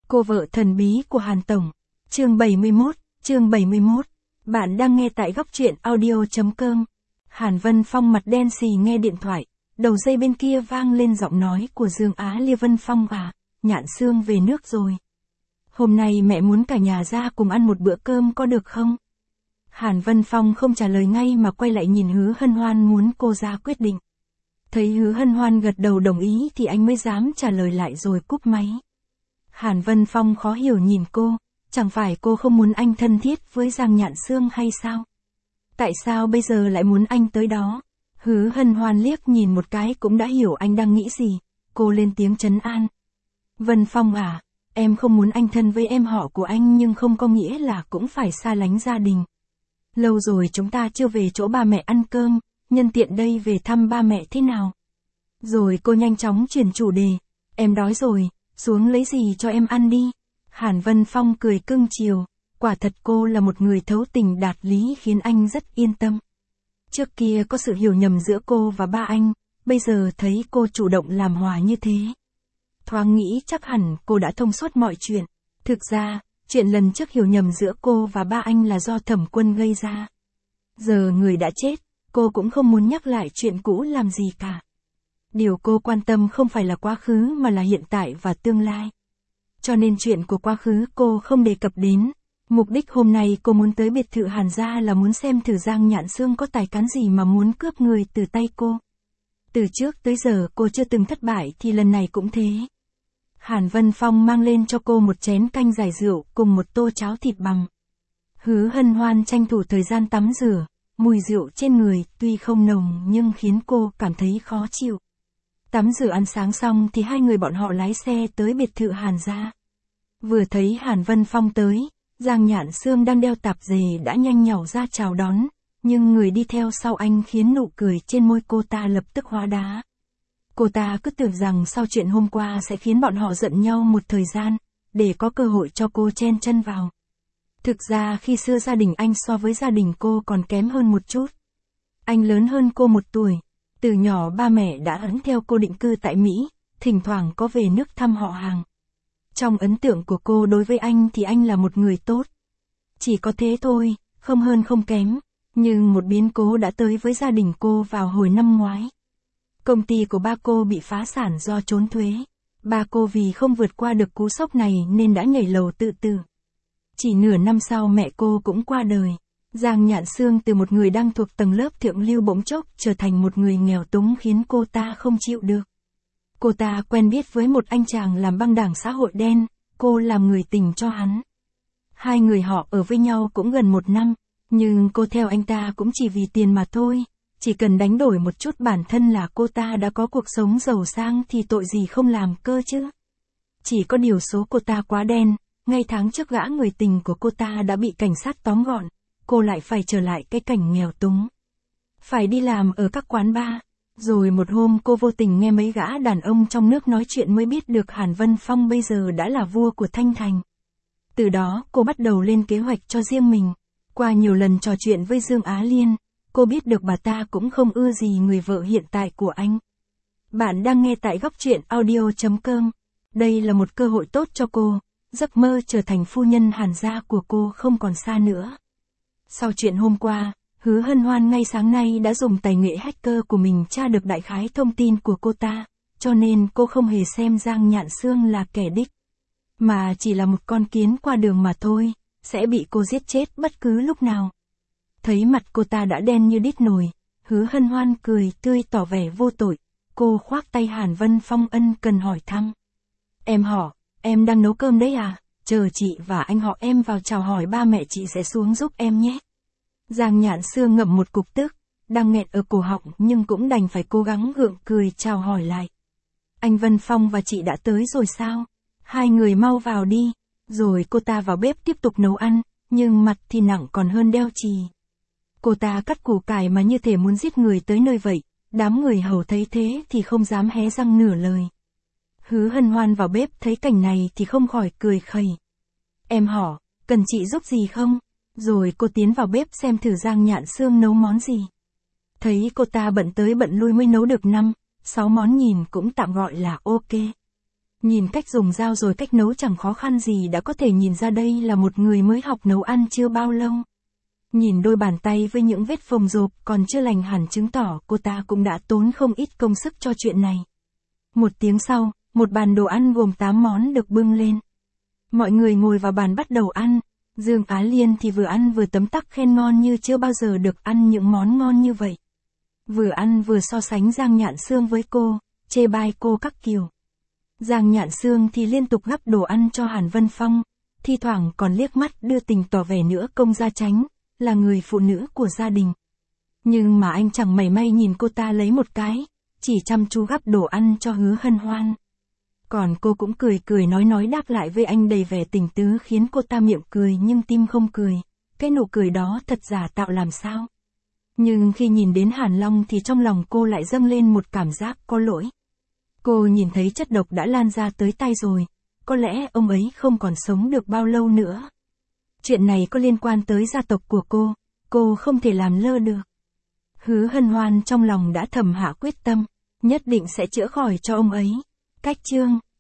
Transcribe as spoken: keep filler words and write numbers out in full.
Cô vợ thần bí của Hàn Tổng. Chương bảy mươi mốt, chương bảy mươi mốt. Bạn đang nghe tại góc truyện audio.com. Hàn Vân Phong mặt đen xì nghe điện thoại, đầu dây bên kia vang lên giọng nói của Dương Á Lia. Vân Phong à, Nhạn Sương về nước rồi. Hôm nay mẹ muốn cả nhà ra cùng ăn một bữa cơm có được không? Hàn Vân Phong không trả lời ngay mà quay lại nhìn Hứa Hân Hoan muốn cô ra quyết định. Thấy Hứa Hân Hoan gật đầu đồng ý thì anh mới dám trả lời lại rồi cúp máy. Hàn Vân Phong khó hiểu nhìn cô, chẳng phải cô không muốn anh thân thiết với Giang Nhạn Sương hay sao? Tại sao bây giờ lại muốn anh tới đó? Hứa Hân Hoan liếc nhìn một cái cũng đã hiểu anh đang nghĩ gì, cô lên tiếng trấn an. Vân Phong à, em không muốn anh thân với em họ của anh nhưng không có nghĩa là cũng phải xa lánh gia đình. Lâu rồi chúng ta chưa về chỗ ba mẹ ăn cơm, nhân tiện đây về thăm ba mẹ thế nào? Rồi cô nhanh chóng chuyển chủ đề, em đói rồi, xuống lấy gì cho em ăn đi. Hàn Vân Phong cười cưng chiều, quả thật cô là một người thấu tình đạt lý khiến anh rất yên tâm. Trước kia có sự hiểu nhầm giữa cô và ba anh, bây giờ thấy cô chủ động làm hòa như thế. Thoáng nghĩ chắc hẳn cô đã thông suốt mọi chuyện. Thực ra, chuyện lần trước hiểu nhầm giữa cô và ba anh là do Thẩm Quân gây ra. Giờ người đã chết, cô cũng không muốn nhắc lại chuyện cũ làm gì cả. Điều cô quan tâm không phải là quá khứ mà là hiện tại và tương lai. Cho nên chuyện của quá khứ cô không đề cập đến. Mục đích hôm nay cô muốn tới biệt thự Hàn gia là muốn xem thử Giang Nhạn Sương có tài cán gì mà muốn cướp người từ tay cô. Từ trước tới giờ cô chưa từng thất bại thì lần này cũng thế. Hàn Vân Phong mang lên cho cô một chén canh giải rượu cùng một tô cháo thịt bằm. Hứa Hân Hoan tranh thủ thời gian tắm rửa, mùi rượu trên người tuy không nồng nhưng khiến cô cảm thấy khó chịu. Tắm rửa ăn sáng xong thì hai người bọn họ lái xe tới biệt thự Hàn gia. Vừa thấy Hàn Vân Phong tới, Giang Nhạn Sương đang đeo tạp dề đã nhanh nhảu ra chào đón, nhưng người đi theo sau anh khiến nụ cười trên môi cô ta lập tức hóa đá. Cô ta cứ tưởng rằng sau chuyện hôm qua sẽ khiến bọn họ giận nhau một thời gian, để có cơ hội cho cô chen chân vào. Thực ra khi xưa gia đình anh so với gia đình cô còn kém hơn một chút. Anh lớn hơn cô một tuổi, từ nhỏ ba mẹ đã ấn theo cô định cư tại Mỹ, thỉnh thoảng có về nước thăm họ hàng. Trong ấn tượng của cô đối với anh thì anh là một người tốt. Chỉ có thế thôi, không hơn không kém, nhưng một biến cố đã tới với gia đình cô vào hồi năm ngoái. Công ty của ba cô bị phá sản do trốn thuế. Ba cô vì không vượt qua được cú sốc này nên đã nhảy lầu tự tử. Chỉ nửa năm sau mẹ cô cũng qua đời. Giang Nhạn Sương từ một người đang thuộc tầng lớp thượng lưu bỗng chốc trở thành một người nghèo túng khiến cô ta không chịu được. Cô ta quen biết với một anh chàng làm băng đảng xã hội đen, cô làm người tình cho hắn. Hai người họ ở với nhau cũng gần một năm, nhưng cô theo anh ta cũng chỉ vì tiền mà thôi. Chỉ cần đánh đổi một chút bản thân là cô ta đã có cuộc sống giàu sang thì tội gì không làm cơ chứ. Chỉ có điều số cô ta quá đen, ngay tháng trước gã người tình của cô ta đã bị cảnh sát tóm gọn, cô lại phải trở lại cái cảnh nghèo túng. Phải đi làm ở các quán bar, rồi một hôm cô vô tình nghe mấy gã đàn ông trong nước nói chuyện mới biết được Hàn Vân Phong bây giờ đã là vua của Thanh Thành. Từ đó cô bắt đầu lên kế hoạch cho riêng mình. Qua nhiều lần trò chuyện với Dương Á Liên, cô biết được bà ta cũng không ưa gì người vợ hiện tại của anh. Bạn đang nghe tại góc truyện audio.com. Đây là một cơ hội tốt cho cô, giấc mơ trở thành phu nhân Hàn gia của cô không còn xa nữa. Sau chuyện hôm qua, Hứa Hân Hoan ngay sáng nay đã dùng tài nghệ hacker của mình tra được đại khái thông tin của cô ta, cho nên cô không hề xem Giang Nhạn Sương là kẻ đích, mà chỉ là một con kiến qua đường mà thôi, sẽ bị cô giết chết bất cứ lúc nào. Thấy mặt cô ta đã đen như đít nồi, Hứa Hân Hoan cười tươi tỏ vẻ vô tội, cô khoác tay Hàn Vân Phong ân cần hỏi thăm. Em họ, em đang nấu cơm đấy à, chờ chị và anh họ em vào chào hỏi ba mẹ chị sẽ xuống giúp em nhé. Giang Nhạn Sương ngậm một cục tức, đang nghẹn ở cổ họng nhưng cũng đành phải cố gắng gượng cười chào hỏi lại. Anh Vân Phong và chị đã tới rồi sao? Hai người mau vào đi. Rồi cô ta vào bếp tiếp tục nấu ăn, nhưng mặt thì nặng còn hơn đeo chì. Cô ta cắt củ cải mà như thể muốn giết người tới nơi vậy, đám người hầu thấy thế thì không dám hé răng nửa lời. Hứa Hân Hoan vào bếp thấy cảnh này thì không khỏi cười khẩy. Em họ, cần chị giúp gì không? Rồi cô tiến vào bếp xem thử Giang Nhạn Sương nấu món gì. Thấy cô ta bận tới bận lui mới nấu được năm, sáu món nhìn cũng tạm gọi là ok. Nhìn cách dùng dao rồi cách nấu chẳng khó khăn gì đã có thể nhìn ra đây là một người mới học nấu ăn chưa bao lâu. Nhìn đôi bàn tay với những vết phồng rộp còn chưa lành hẳn chứng tỏ cô ta cũng đã tốn không ít công sức cho chuyện này. Một tiếng sau, một bàn đồ ăn gồm tám món được bưng lên. Mọi người ngồi vào bàn bắt đầu ăn. Dương Á Liên thì vừa ăn vừa tấm tắc khen ngon như chưa bao giờ được ăn những món ngon như vậy. Vừa ăn vừa so sánh Giang Nhạn Xương với cô, chê bai cô các kiểu. Giang Nhạn Xương thì liên tục gắp đồ ăn cho Hàn Vân Phong, thi thoảng còn liếc mắt đưa tình tỏ vẻ nữa công gia tránh, là người phụ nữ của gia đình. Nhưng mà anh chẳng mảy may nhìn cô ta lấy một cái, chỉ chăm chú gắp đồ ăn cho Hứa Hân Hoan. Còn cô cũng cười cười nói nói đáp lại với anh đầy vẻ tình tứ khiến cô ta miệng cười nhưng tim không cười, cái nụ cười đó thật giả tạo làm sao. Nhưng khi nhìn đến Hàn Long thì trong lòng cô lại dâng lên một cảm giác có lỗi. Cô nhìn thấy chất độc đã lan ra tới tay rồi, có lẽ ông ấy không còn sống được bao lâu nữa. Chuyện này có liên quan tới gia tộc của cô, cô không thể làm lơ được. Hứa Hân Hoan trong lòng đã thầm hạ quyết tâm, nhất định sẽ chữa khỏi cho ông ấy. Cách chương